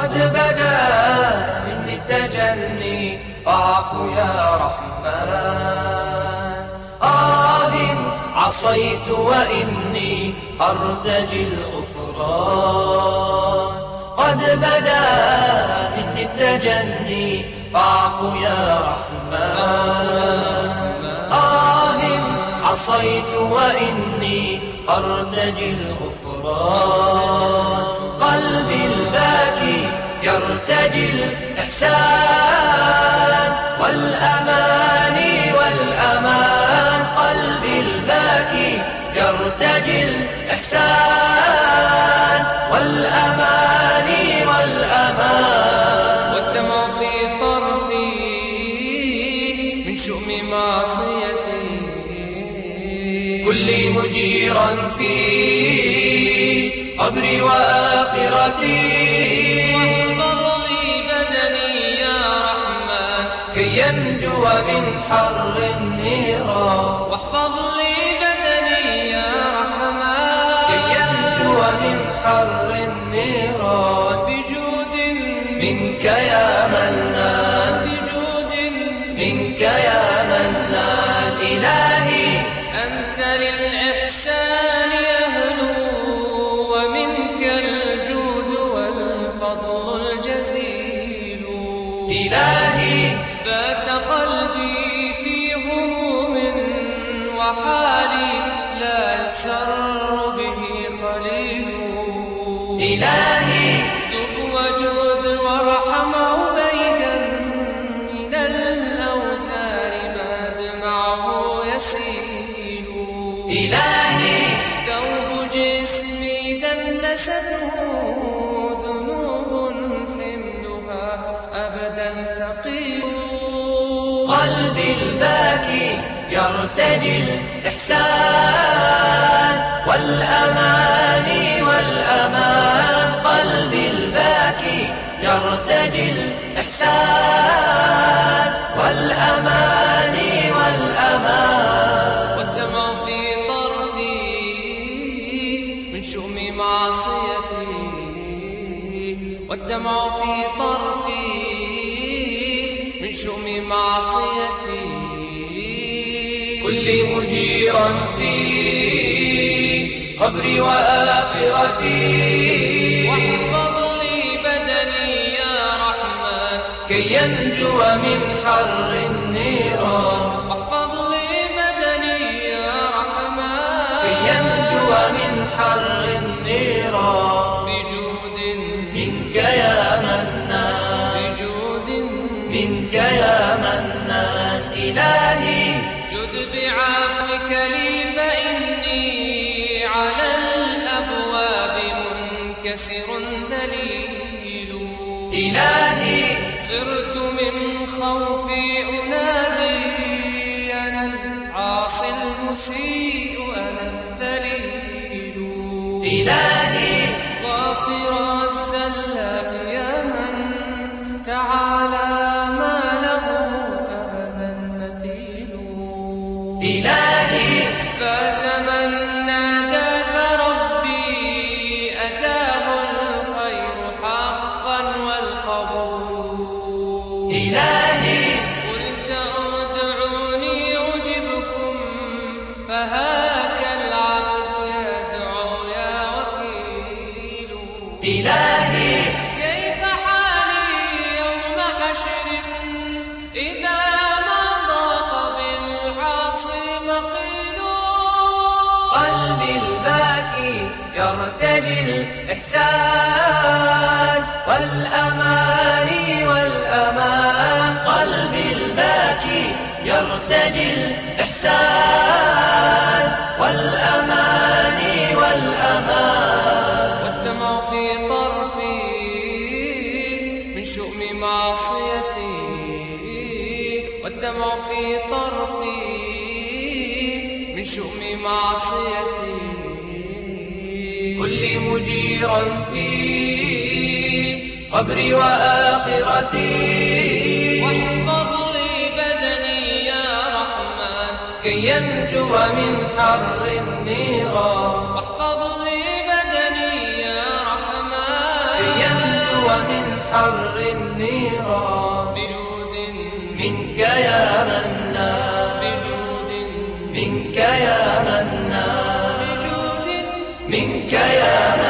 قد بدا مني التجني فاعف يا رحمن. عصيت وإني أرتجي الغفران. قد بدا مني التجني فاعف يا رحمن. عصيت وإني أرتجي الغفران. قلبي الباكي يرتجي الإحسان والأماني والأمان. قلبي الباكي يرتجي الإحسان والأماني والأمان. والدمع في طرفي من شؤم معصيتي كلي مجيرا في قبري وآخرتي. واحفظ لي بدني يا رحمن كي ينجو من حر النيران. واحفظ لي بدني يا رحمن كي ينجو من حر النيران. بجود منك يا منان. بجود منك يا منان. إلهي أنت للإحسان أهل ومنك الجود والفضل الجزيل. إلهي بات قلبي في هموم وحالي لا يسر به خليل. إلهي تب وجود وارحم عبيدا من الأوزار ما دمعه يسيل. إلهي ثوب جسمي دنسته ذنوب حملها أبدا ثقيل. قلبي الباكي يرتجي الإحسان والأماني والأمان. قلبي الباكي يرتجي الإحسان والأماني والأمان. والدمع في طرفي من شؤم معصيتي. والدمع في طرفي من شؤم معصيتي. كلي مجيرا في قبري وآخرتي. واحفظ لي بدني يا رحمن كي ينجو من حر النيران. واحفظ لي بدني يا رحمن كي ينجو من حر النيران. بجود منك يا منان. بجود منك يا منان. إلهي جد بعفوك لي فإني على الأبواب منكسر ذليل. إلهي سرت من خوفي أنادي أنا العاصي المسيء أنا الذليل. إلهي غافر الزلات يا من تعالى ما له أبدا مثيل. إلهي فاز من ناداك ربي أتاه الخير حقا والقبول. إلهي قلت ادعوني أجبكم فهاك العبد يدعو يا وكيل. إلهي كيف حالي يوم حشر إذا ما ضاق بالعاصي مقيل. قلبي الباكي يرتجي الإحسان والأماني والأمان. قلبي الباكي يرتجي الإحسان والأماني والأمان. والدمع في طرفي من شؤم معصيتي. والدمع في طرفي من شؤم معصيتي. كلي مجيرا في قبري وآخرتي. واحفظ لي بدني يا رحمن كي ينجو من حر النيران. واحفظ لي بدني يا رحمن كي ينجو من حر النيران بجود منك يا منان بجود منك يا منان بجود منك يا منان